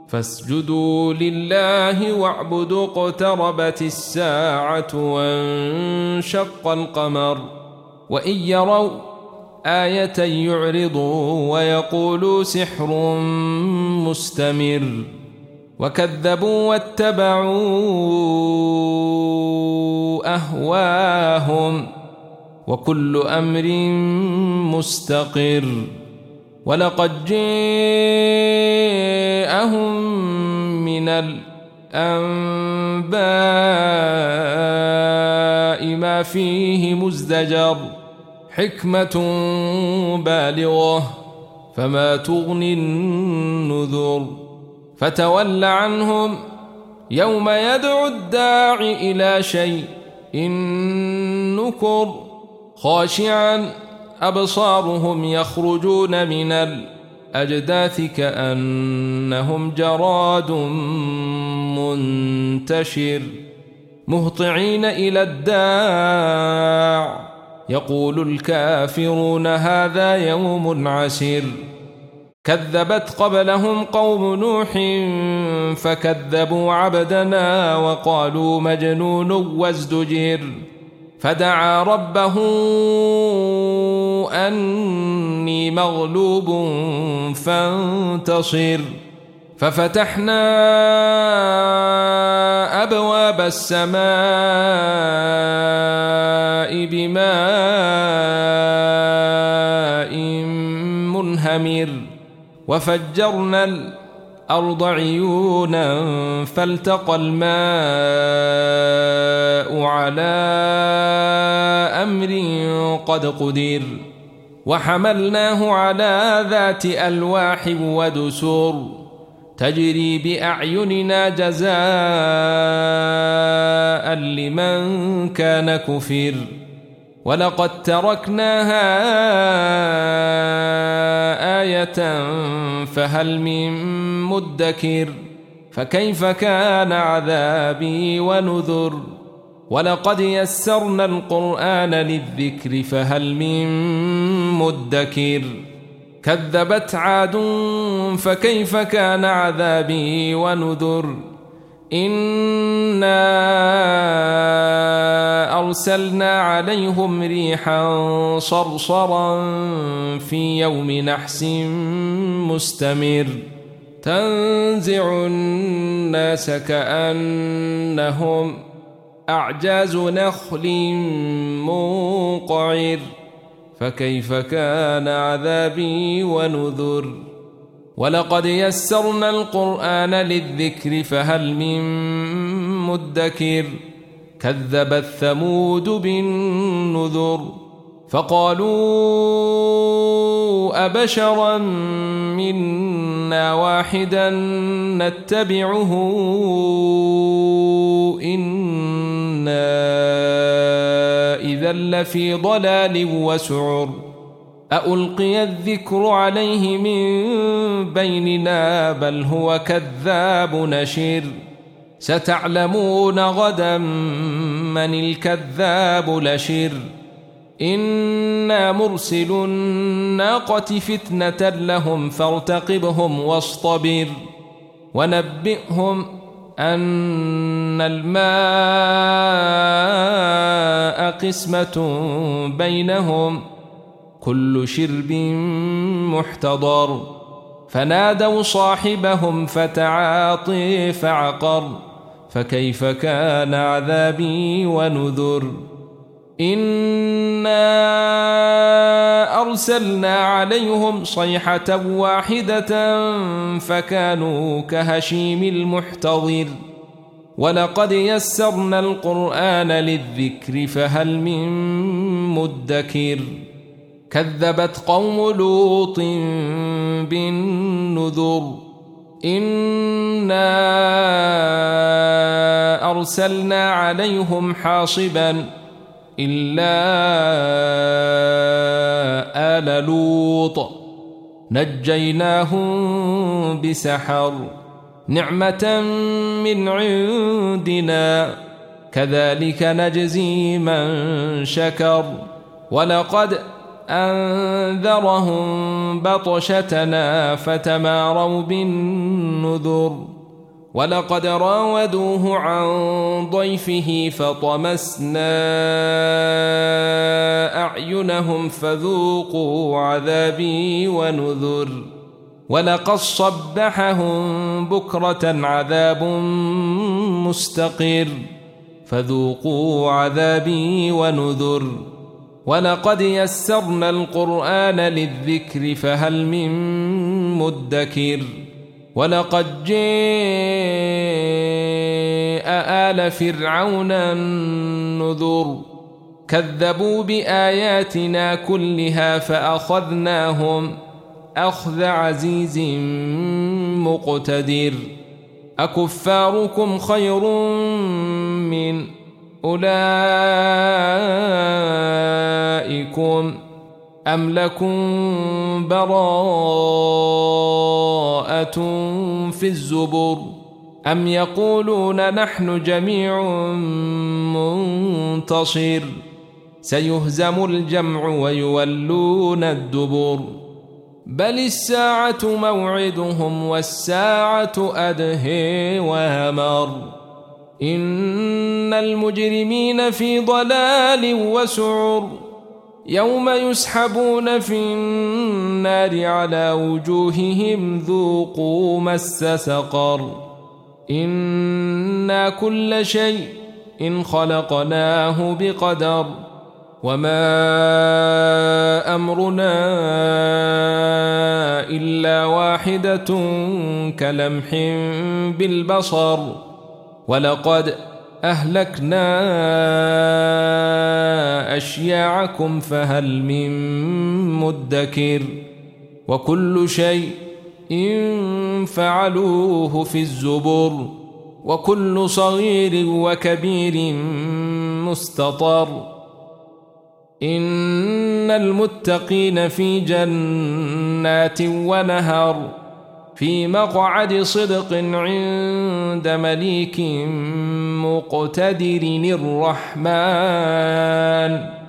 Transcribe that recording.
فاسجدوا لله واعبدوا. اقتربت الساعة وانشق القمر وإن يروا آية يعرضوا ويقولوا سحر مستمر وكذبوا واتبعوا أهواهم وكل أمر مستقر. ولقد جاءهم من الأنباء ما فيه مزدجر حكمة بالغة فما تغني النذر. فتول عنهم يوم يدعو الداع إلى شيء نكر خاشعا أبصارهم يخرجون من الأجداث كأنهم جراد منتشر مهطعين إلى الداع يقول الكافرون هذا يوم عسير. كذبت قبلهم قوم نوح فكذبوا عبدنا وقالوا مجنون وازدجر. فدعا ربه أني مغلوب فانتصر. ففتحنا أبواب السماء بماء منهمر وفجرنا الأرض عيونا فالتقى الماء على أمر قد قدر. وحملناه على ذات ألواح ودسر تجري بأعيننا جزاء لمن كان كفر. ولقد تركناها آية فهل من مدكر. فكيف كان عذابي ونذر. ولقد يسرنا القرآن للذكر فهل من مدكر. كذبت عاد فكيف كان عذابي ونذر. إنا أرسلنا عليهم ريحا صرصرا في يوم نحس مستمر تنزع الناس كأنهم أعجاز نخل منقعر. فكيف كان عذابي ونذر. ولقد يسرنا القرآن للذكر فهل من مدكر. كذبت ثمود بالنذر فقالوا أبشرا منا واحدا نتبعه إنا إذا لفي ضلال وسعر. أألقي الذكر عليه من بيننا بل هو كذاب نشر. ستعلمون غدا من الكذاب لشر. إنا مرسل الناقة فتنة لهم فارتقبهم واصطبر. ونبئهم أن الماء قسمة بينهم كل شرب محتضر. فنادوا صاحبهم فتعاطي فعقر. فكيف كان عذابي ونذر. إنا أرسلنا عليهم صيحة واحدة فكانوا كهشيم المحتضر. ولقد يسرنا القرآن للذكر فهل من مدكر. كذبت قوم لوط بالنذر. إنا أرسلنا عليهم حاصبا إلا آل لوط نجيناهم بسحر نعمة من عندنا كذلك نجزي من شكر. ولقد أنذرهم بطشتنا فتماروا بالنذر ولقد راودوه عن ضيفه فطمسنا أعينهم فذوقوا عذابي ونذر ولقد صبحهم بكرة عذاب مستقر فذوقوا عذابي ونذر ولقد يسرنا القرآن للذكر فهل من مدكر ولقد جاء آل فرعون النذر كذبوا بآياتنا كلها فأخذناهم أخذ عزيز مقتدر أكفاركم خير من أولئكم أم لكم براءة في الزبر أم يقولون نحن جميع منتصر سيهزم الجمع ويولون الدبر بل الساعة موعدهم والساعة أدهى وأمر إن المجرمين في ضلال وسعر يوم يسحبون في النار على وجوههم ذوقوا مس سقر إنا كل شيء إن خلقناه بقدر وما أمرنا إلا واحدة كلمح بالبصر ولقد أهلكنا أشياعكم فهل من مدكر وكل شيء إن فعلوه في الزبر وكل صغير وكبير مستطر إن المتقين في جنات ونهر في مقعد صدق عند مليك مقتدر الرحمن